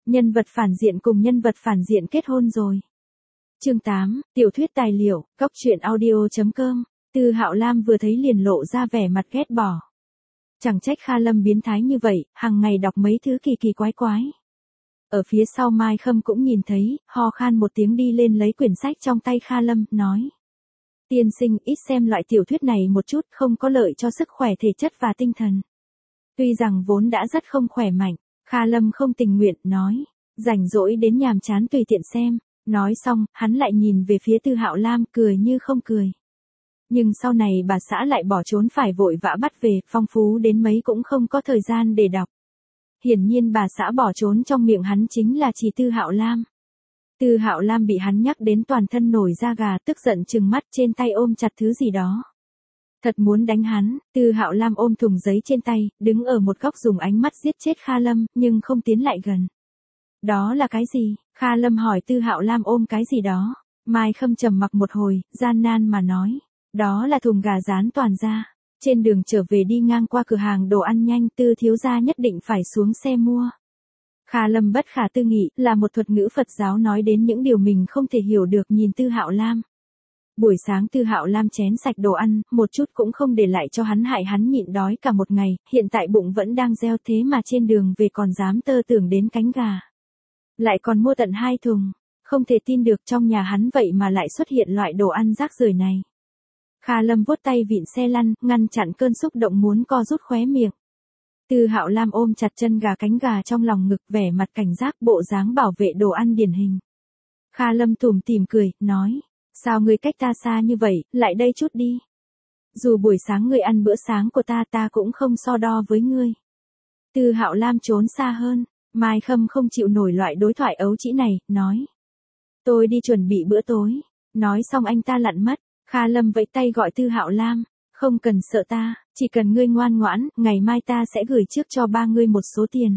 Nhân vật phản diện cùng nhân vật phản diện kết hôn rồi. Chương 8, tiểu thuyết tài liệu, góc truyện audio.com. Tư Hạo Lam vừa thấy liền lộ ra vẻ mặt ghét bỏ. Chẳng trách Kha Lâm biến thái như vậy, hàng ngày đọc mấy thứ kỳ kỳ quái quái. Ở phía sau Mai Khâm cũng nhìn thấy, ho khan một tiếng đi lên lấy quyển sách trong tay Kha Lâm, nói. Tiên sinh ít xem loại tiểu thuyết này một chút, không có lợi cho sức khỏe thể chất và tinh thần. Tuy rằng vốn đã rất không khỏe mạnh, Kha Lâm không tình nguyện, nói. Rảnh rỗi đến nhàm chán tùy tiện xem. Nói xong, hắn lại nhìn về phía Tư Hạo Lam, cười như không cười. Nhưng sau này bà xã lại bỏ trốn phải vội vã bắt về, phong phú đến mấy cũng không có thời gian để đọc. Hiển nhiên bà xã bỏ trốn trong miệng hắn chính là chỉ Tư Hạo Lam. Tư Hạo Lam bị hắn nhắc đến toàn thân nổi da gà, tức giận trừng mắt, trên tay ôm chặt thứ gì đó. Thật muốn đánh hắn. Tư Hạo Lam ôm thùng giấy trên tay, đứng ở một góc dùng ánh mắt giết chết Kha Lâm, nhưng không tiến lại gần. Đó là cái gì? Kha Lâm hỏi Tư Hạo Lam ôm cái gì đó. Mai Khâm trầm mặc một hồi, gian nan mà nói. Đó là thùng gà rán toàn gia. Trên đường trở về đi ngang qua cửa hàng đồ ăn nhanh, Tư thiếu gia nhất định phải xuống xe mua. Kha Lâm bất khả tư nghị, là một thuật ngữ Phật giáo nói đến những điều mình không thể hiểu được, nhìn Tư Hạo Lam. Buổi sáng Tư Hạo Lam chén sạch đồ ăn, một chút cũng không để lại cho hắn, hại hắn nhịn đói cả một ngày, hiện tại bụng vẫn đang reo, thế mà trên đường về còn dám tơ tưởng đến cánh gà. Lại còn mua tận 2 thùng, không thể tin được trong nhà hắn vậy mà lại xuất hiện loại đồ ăn rác rưởi này. Kha Lâm vuốt tay vịn xe lăn, ngăn chặn cơn xúc động muốn co rút khóe miệng. Tư Hạo Lam ôm chặt chân gà cánh gà trong lòng ngực, vẻ mặt cảnh giác, bộ dáng bảo vệ đồ ăn điển hình. Kha Lâm tủm tỉm cười, nói, sao ngươi cách ta xa như vậy, lại đây chút đi. Dù buổi sáng ngươi ăn bữa sáng của ta cũng không so đo với ngươi. Tư Hạo Lam trốn xa hơn. Mai Khâm không chịu nổi loại đối thoại ấu trĩ này, nói. Tôi đi chuẩn bị bữa tối. Nói xong anh ta lặn mất. Kha Lâm vẫy tay gọi Tư Hạo Lam. Không cần sợ ta, chỉ cần ngươi ngoan ngoãn, ngày mai ta sẽ gửi trước cho ba ngươi một số tiền.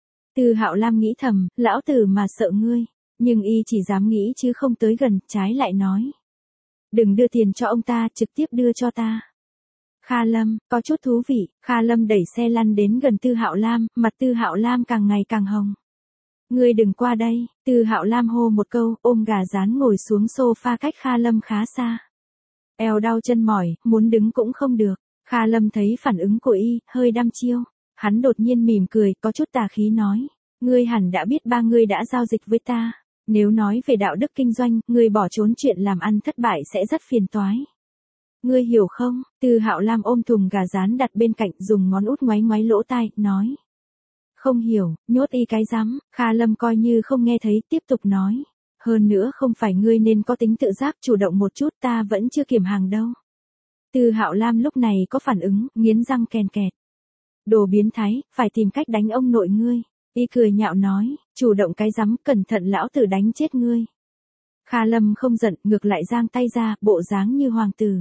Tư Hạo Lam nghĩ thầm, lão tử mà sợ ngươi. Nhưng y chỉ dám nghĩ chứ không tới gần, trái lại nói. Đừng đưa tiền cho ông ta, trực tiếp đưa cho ta. Kha Lâm, có chút thú vị. Kha Lâm đẩy xe lăn đến gần Tư Hạo Lam, mặt Tư Hạo Lam càng ngày càng hồng. Ngươi đừng qua đây. Tư Hạo Lam hô một câu, ôm gà rán ngồi xuống sofa cách Kha Lâm khá xa. Eo đau chân mỏi, muốn đứng cũng không được. Kha Lâm thấy phản ứng của y, hơi đăm chiêu. Hắn đột nhiên mỉm cười, có chút tà khí nói. Ngươi hẳn đã biết ba ngươi đã giao dịch với ta. Nếu nói về đạo đức kinh doanh, ngươi bỏ trốn chuyện làm ăn thất bại sẽ rất phiền toái. Ngươi hiểu không? Tư Hạo Lam ôm thùng gà rán đặt bên cạnh, dùng ngón út ngoáy ngoáy lỗ tai, nói. Không hiểu, nhốt y cái rắm. Kha Lâm coi như không nghe thấy, tiếp tục nói. Hơn nữa không phải ngươi nên có tính tự giác chủ động một chút, ta vẫn chưa kiểm hàng đâu. Tư Hạo Lam lúc này có phản ứng, nghiến răng kèn kẹt. Đồ biến thái, phải tìm cách đánh ông nội ngươi. Y cười nhạo nói, chủ động cái rắm, cẩn thận lão tử đánh chết ngươi. Kha Lâm không giận, ngược lại giang tay ra, bộ dáng như hoàng tử.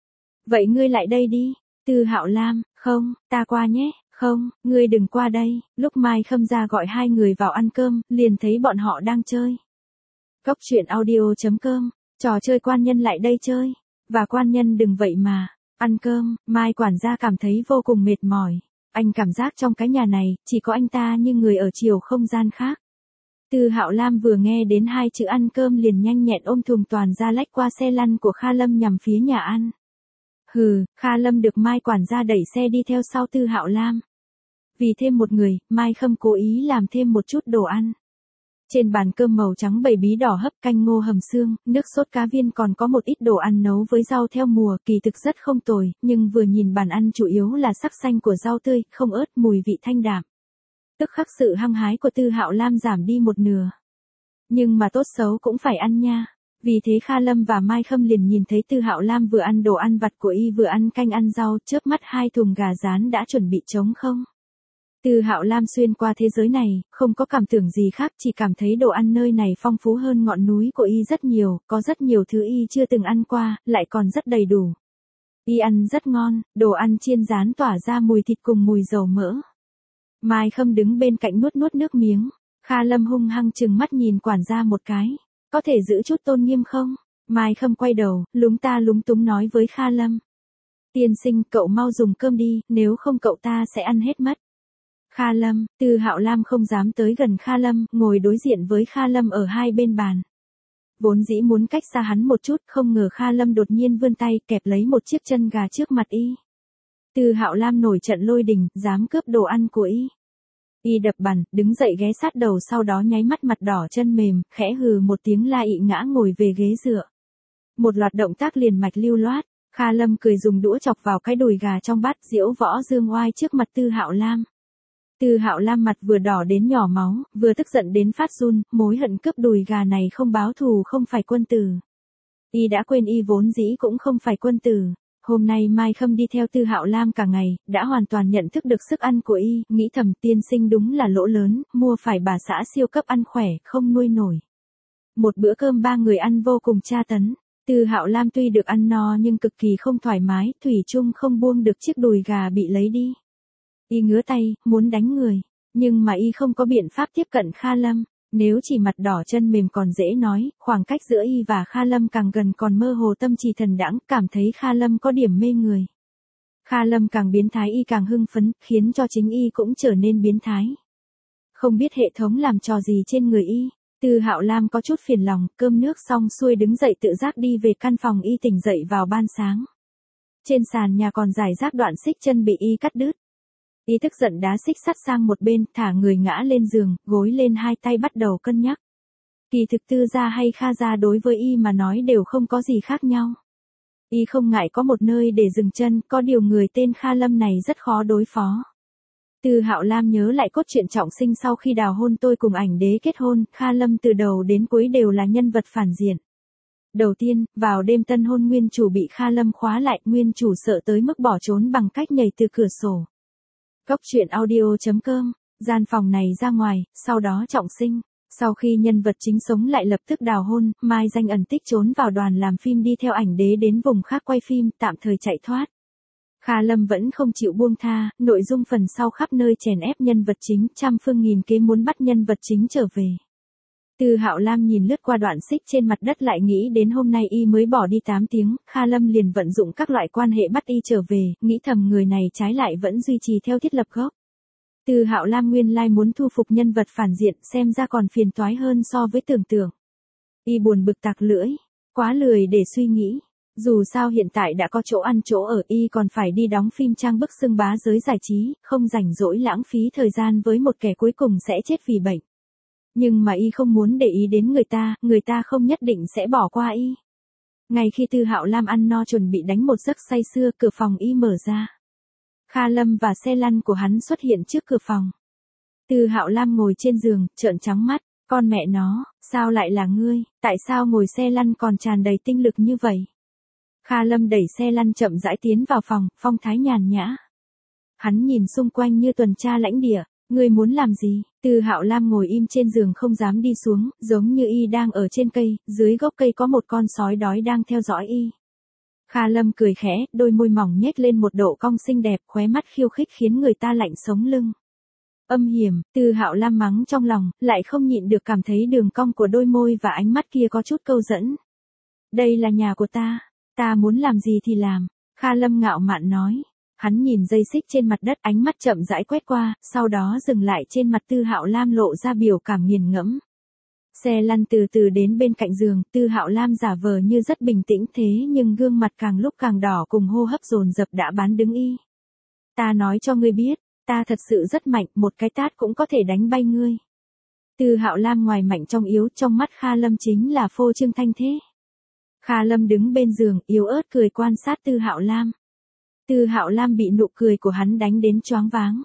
Vậy ngươi lại đây đi. Tư Hạo Lam, không, ta qua nhé. Không, ngươi đừng qua đây. Lúc Mai Khâm ra gọi hai người vào ăn cơm, liền thấy bọn họ đang chơi. Góc truyện audio.com, trò chơi quan nhân lại đây chơi. Và quan nhân đừng vậy mà. Ăn cơm, Mai quản gia cảm thấy vô cùng mệt mỏi. Anh cảm giác trong cái nhà này, chỉ có anh ta như người ở chiều không gian khác. Tư Hạo Lam vừa nghe đến 2 chữ ăn cơm liền nhanh nhẹn ôm thùng toàn ra lách qua xe lăn của Kha Lâm nhằm phía nhà ăn. Hừ, Kha Lâm được Mai quản gia đẩy xe đi theo sau Tư Hạo Lam. Vì thêm một người, Mai Khâm cố ý làm thêm một chút đồ ăn. Trên bàn cơm màu trắng bầy bí đỏ hấp, canh ngô hầm xương, nước sốt cá viên, còn có một ít đồ ăn nấu với rau theo mùa, kỳ thực rất không tồi, nhưng vừa nhìn bàn ăn chủ yếu là sắc xanh của rau tươi, không ớt, mùi vị thanh đạm. Tức khắc sự hăng hái của Tư Hạo Lam giảm đi một nửa. Nhưng mà tốt xấu cũng phải ăn nha. Vì thế Kha Lâm và Mai Khâm liền nhìn thấy Tư Hạo Lam vừa ăn đồ ăn vặt của y vừa ăn canh ăn rau, chớp mắt 2 thùng gà rán đã chuẩn bị trống không. Tư Hạo Lam xuyên qua thế giới này, không có cảm tưởng gì khác, chỉ cảm thấy đồ ăn nơi này phong phú hơn ngọn núi của y rất nhiều, có rất nhiều thứ y chưa từng ăn qua, lại còn rất đầy đủ. Y ăn rất ngon, đồ ăn chiên rán tỏa ra mùi thịt cùng mùi dầu mỡ. Mai Khâm đứng bên cạnh nuốt nuốt nước miếng. Kha Lâm hung hăng trừng mắt nhìn quản gia một cái. Có thể giữ chút tôn nghiêm không? Mai Khâm quay đầu, lúng ta lúng túng nói với Kha Lâm. Tiên sinh, cậu mau dùng cơm đi, nếu không cậu ta sẽ ăn hết mất. Kha Lâm, Tư Hạo Lam không dám tới gần Kha Lâm, ngồi đối diện với Kha Lâm ở hai bên bàn. Vốn dĩ muốn cách xa hắn một chút, không ngờ Kha Lâm đột nhiên vươn tay kẹp lấy một chiếc chân gà trước mặt y. Tư Hạo Lam nổi trận lôi đình, dám cướp đồ ăn của y. Y đập bàn, đứng dậy ghé sát đầu, sau đó nháy mắt mặt đỏ chân mềm, khẽ hừ một tiếng la ị ngã ngồi về ghế dựa. Một loạt động tác liền mạch lưu loát, Kha Lâm cười dùng đũa chọc vào cái đùi gà trong bát, diễu võ dương oai trước mặt Tư Hạo Lam. Tư Hạo Lam mặt vừa đỏ đến nhỏ máu, vừa tức giận đến phát run, mối hận cướp đùi gà này không báo thù không phải quân tử. Y đã quên y vốn dĩ cũng không phải quân tử. Hôm nay Mai Khâm đi theo Tư Hạo Lam cả ngày, đã hoàn toàn nhận thức được sức ăn của y, nghĩ thầm tiên sinh đúng là lỗ lớn, mua phải bà xã siêu cấp ăn khỏe, không nuôi nổi. Một bữa cơm ba người ăn vô cùng tra tấn. Tư Hạo Lam tuy được ăn no nhưng cực kỳ không thoải mái, thủy chung không buông được chiếc đùi gà bị lấy đi. Y ngứa tay, muốn đánh người, nhưng mà y không có biện pháp tiếp cận Kha Lâm. Nếu chỉ mặt đỏ chân mềm còn dễ nói, khoảng cách giữa y và Kha Lâm càng gần còn mơ hồ tâm trì thần đãng, cảm thấy Kha Lâm có điểm mê người. Kha Lâm càng biến thái y càng hưng phấn, khiến cho chính y cũng trở nên biến thái. Không biết hệ thống làm trò gì trên người y. Tư Hạo Lam có chút phiền lòng, cơm nước xong xuôi đứng dậy tự giác đi về căn phòng y tỉnh dậy vào ban sáng. Trên sàn nhà còn rải rác đoạn xích chân bị y cắt đứt. Y tức giận đá xích sắt sang một bên, thả người ngã lên giường, gối lên hai tay bắt đầu cân nhắc. Kỳ thực Tư gia hay Kha gia đối với y mà nói đều không có gì khác nhau. Y không ngại có một nơi để dừng chân, có điều người tên Kha Lâm này rất khó đối phó. Tư Hạo Lam nhớ lại cốt truyện trọng sinh sau khi đào hôn tôi cùng ảnh đế kết hôn, Kha Lâm từ đầu đến cuối đều là nhân vật phản diện. Đầu tiên, vào đêm tân hôn nguyên chủ bị Kha Lâm khóa lại, nguyên chủ sợ tới mức bỏ trốn bằng cách nhảy từ cửa sổ. Góc truyện audio.com, gian phòng này ra ngoài, sau đó trọng sinh. Sau khi nhân vật chính sống lại lập tức đào hôn, Mai Danh ẩn tích trốn vào đoàn làm phim đi theo ảnh đế đến vùng khác quay phim, tạm thời chạy thoát. Kha Lâm vẫn không chịu buông tha, nội dung phần sau khắp nơi chèn ép nhân vật chính, trăm phương nghìn kế muốn bắt nhân vật chính trở về. Tư Hạo Lam nhìn lướt qua đoạn xích trên mặt đất lại nghĩ đến hôm nay y mới bỏ đi 8 tiếng, Kha Lâm liền vận dụng các loại quan hệ bắt y trở về, nghĩ thầm người này trái lại vẫn duy trì theo thiết lập gốc. Tư Hạo Lam nguyên lai muốn thu phục nhân vật phản diện, xem ra còn phiền toái hơn so với tưởng tượng. Y buồn bực tạc lưỡi, quá lười để suy nghĩ. Dù sao hiện tại đã có chỗ ăn chỗ ở, y còn phải đi đóng phim trang bức xưng bá giới giải trí, không rảnh rỗi lãng phí thời gian với một kẻ cuối cùng sẽ chết vì bệnh. Nhưng mà y không muốn để ý đến người ta không nhất định sẽ bỏ qua y. Ngay khi Tư Hạo Lam ăn no chuẩn bị đánh một giấc say sưa, cửa phòng y mở ra. Kha Lâm và xe lăn của hắn xuất hiện trước cửa phòng. Tư Hạo Lam ngồi trên giường, trợn trắng mắt, con mẹ nó, sao lại là ngươi, tại sao ngồi xe lăn còn tràn đầy tinh lực như vậy? Kha Lâm đẩy xe lăn chậm rãi tiến vào phòng, phong thái nhàn nhã. Hắn nhìn xung quanh như tuần tra lãnh địa, ngươi muốn làm gì? Tư Hạo Lam ngồi im trên giường không dám đi xuống, giống như y đang ở trên cây, dưới gốc cây có một con sói đói đang theo dõi y. Kha Lâm cười khẽ, đôi môi mỏng nhếch lên một độ cong xinh đẹp, khóe mắt khiêu khích khiến người ta lạnh sống lưng. Âm hiểm, Tư Hạo Lam mắng trong lòng, lại không nhịn được cảm thấy đường cong của đôi môi và ánh mắt kia có chút câu dẫn. Đây là nhà của ta muốn làm gì thì làm, Kha Lâm ngạo mạn nói. Hắn nhìn dây xích trên mặt đất, ánh mắt chậm rãi quét qua, sau đó dừng lại trên mặt Tư Hạo Lam lộ ra biểu cảm nghiền ngẫm. Xe lăn từ từ đến bên cạnh giường, Tư Hạo Lam giả vờ như rất bình tĩnh thế nhưng gương mặt càng lúc càng đỏ cùng hô hấp dồn dập đã bán đứng y. Ta nói cho ngươi biết, ta thật sự rất mạnh, một cái tát cũng có thể đánh bay ngươi. Tư Hạo Lam ngoài mạnh trong yếu, trong mắt Kha Lâm chính là phô trương thanh thế. Kha Lâm đứng bên giường, yếu ớt cười quan sát Tư Hạo Lam. Tư Hạo Lam bị nụ cười của hắn đánh đến choáng váng.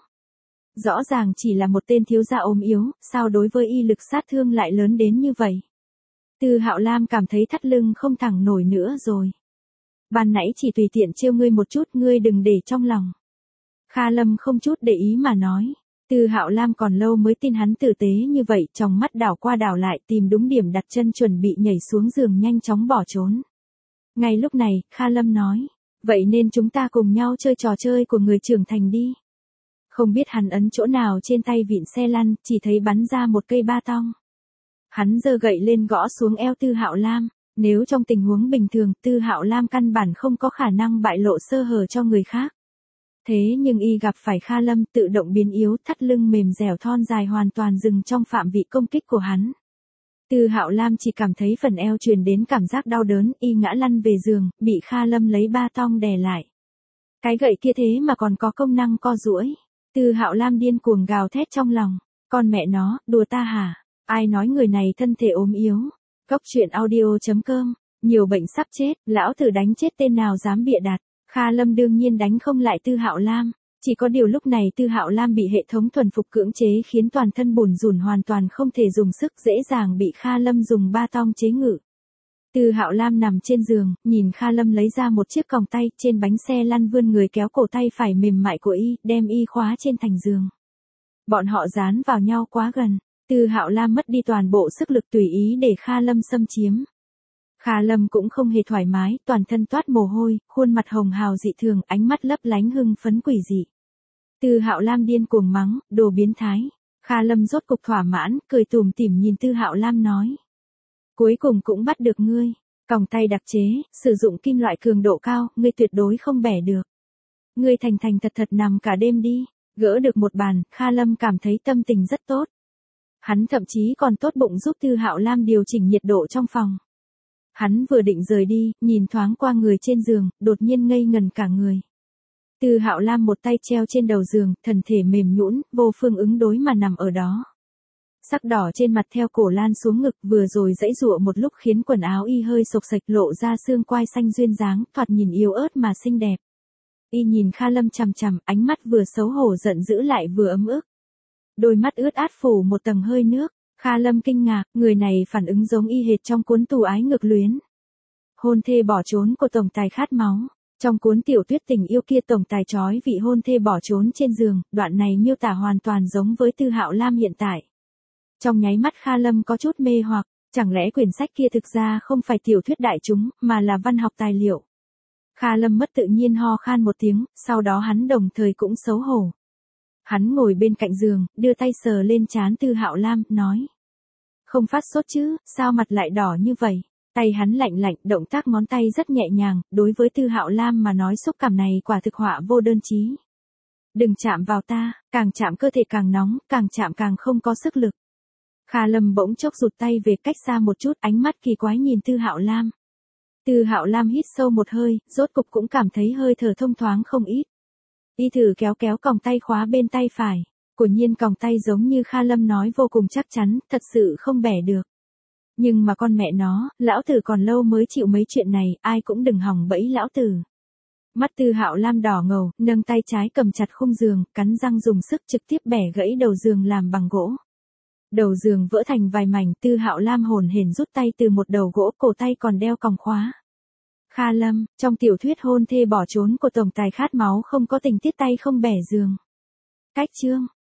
Rõ ràng chỉ là một tên thiếu gia ốm yếu, sao đối với y lực sát thương lại lớn đến như vậy? Tư Hạo Lam cảm thấy thắt lưng không thẳng nổi nữa rồi. Ban nãy chỉ tùy tiện trêu ngươi một chút, ngươi đừng để trong lòng. Kha Lâm không chút để ý mà nói. Tư Hạo Lam còn lâu mới tin hắn tử tế như vậy, trong mắt đảo qua đảo lại tìm đúng điểm đặt chân chuẩn bị nhảy xuống giường nhanh chóng bỏ trốn. Ngay lúc này, Kha Lâm nói. Vậy nên chúng ta cùng nhau chơi trò chơi của người trưởng thành đi. Không biết hắn ấn chỗ nào trên tay vịn xe lăn, chỉ thấy bắn ra một cây ba tong. Hắn giơ gậy lên gõ xuống eo Tư Hạo Lam. Nếu trong tình huống bình thường, Tư Hạo Lam căn bản không có khả năng bại lộ sơ hở cho người khác. Thế nhưng y gặp phải Kha Lâm tự động biến yếu, thắt lưng mềm dẻo thon dài hoàn toàn dừng trong phạm vị công kích của hắn. Từ Hạo Lam chỉ cảm thấy phần eo truyền đến cảm giác đau đớn, y ngã lăn về giường, bị Kha Lâm lấy ba tong đè lại. Cái gậy kia thế mà còn có công năng co duỗi. Từ Hạo Lam điên cuồng gào thét trong lòng, con mẹ nó, đùa ta hả? Ai nói người này thân thể ốm yếu? Cốc truyện audio.com, nhiều bệnh sắp chết, lão tử đánh chết tên nào dám bịa đặt. Kha Lâm đương nhiên đánh không lại Từ Hạo Lam, chỉ có điều lúc này Từ Hạo Lam bị hệ thống thuần phục cưỡng chế khiến toàn thân bủn rủn hoàn toàn không thể dùng sức, dễ dàng bị Kha Lâm dùng ba tong chế ngự. Từ Hạo Lam nằm trên giường, nhìn Kha Lâm lấy ra một chiếc còng tay, trên bánh xe lăn vươn người kéo cổ tay phải mềm mại của y, đem y khóa trên thành giường. Bọn họ dán vào nhau quá gần, Từ Hạo Lam mất đi toàn bộ sức lực tùy ý để Kha Lâm xâm chiếm. Kha Lâm cũng không hề thoải mái, toàn thân toát mồ hôi, khuôn mặt hồng hào dị thường, ánh mắt lấp lánh hưng phấn quỷ dị. Từ Hạo Lam điên cuồng mắng, đồ biến thái. Kha Lâm rốt cục thỏa mãn, cười tủm tỉm nhìn Từ Hạo Lam nói. Cuối cùng cũng bắt được ngươi. Còng tay đặc chế, sử dụng kim loại cường độ cao, ngươi tuyệt đối không bẻ được. Ngươi thành thành thật thật nằm cả đêm đi. Gỡ được một bàn, Kha Lâm cảm thấy tâm tình rất tốt. Hắn thậm chí còn tốt bụng giúp Từ Hạo Lam điều chỉnh nhiệt độ trong phòng. Hắn vừa định rời đi, nhìn thoáng qua người trên giường, đột nhiên ngây ngần cả người. Từ Hạo Lam một tay treo trên đầu giường, thân thể mềm nhũn, vô phương ứng đối mà nằm ở đó. Sắc đỏ trên mặt theo cổ lan xuống ngực, vừa rồi giãy giụa một lúc khiến quần áo y hơi xộc xệch, lộ ra xương quai xanh duyên dáng, thoạt nhìn yếu ớt mà xinh đẹp. Y nhìn Kha Lâm chằm chằm, ánh mắt vừa xấu hổ giận dữ lại vừa ấm ức. Đôi mắt ướt át phủ một tầng hơi nước. Kha Lâm kinh ngạc, người này phản ứng giống y hệt trong cuốn Tù ái ngược luyến. Hôn thê bỏ trốn của tổng tài khát máu. Trong cuốn tiểu thuyết tình yêu kia tổng tài trói vị hôn thê bỏ trốn trên giường, đoạn này miêu tả hoàn toàn giống với Từ Hạo Lam hiện tại. Trong nháy mắt Kha Lâm có chút mê hoặc, chẳng lẽ quyển sách kia thực ra không phải tiểu thuyết đại chúng, mà là văn học tài liệu. Kha Lâm mất tự nhiên ho khan một tiếng, sau đó hắn đồng thời cũng xấu hổ. Hắn ngồi bên cạnh giường, đưa tay sờ lên trán Từ Hạo Lam, nói. Không phát sốt chứ, sao mặt lại đỏ như vậy? Tay hắn lạnh lạnh, động tác ngón tay rất nhẹ nhàng, đối với Từ Hạo Lam mà nói xúc cảm này quả thực họa vô đơn chí. Đừng chạm vào ta, càng chạm cơ thể càng nóng, càng chạm càng không có sức lực. Kha Lâm bỗng chốc rụt tay về cách xa một chút, ánh mắt kỳ quái nhìn Từ Hạo Lam. Từ Hạo Lam hít sâu một hơi, rốt cục cũng cảm thấy hơi thở thông thoáng không ít. Y thử kéo kéo còng tay khóa bên tay phải. Quả nhiên còng tay giống như Kha Lâm nói vô cùng chắc chắn, thật sự không bẻ được. Nhưng mà con mẹ nó, lão tử còn lâu mới chịu mấy chuyện này, ai cũng đừng hòng bẫy lão tử. Mắt Từ Hạo Lam đỏ ngầu, nâng tay trái cầm chặt khung giường, cắn răng dùng sức trực tiếp bẻ gãy đầu giường làm bằng gỗ. Đầu giường vỡ thành vài mảnh, Từ Hạo Lam hồn hển rút tay từ một đầu gỗ, cổ tay còn đeo còng khóa. Kha Lâm, trong tiểu thuyết hôn thê bỏ trốn của tổng tài khát máu không có tình tiết tay không bẻ giường. Cách chương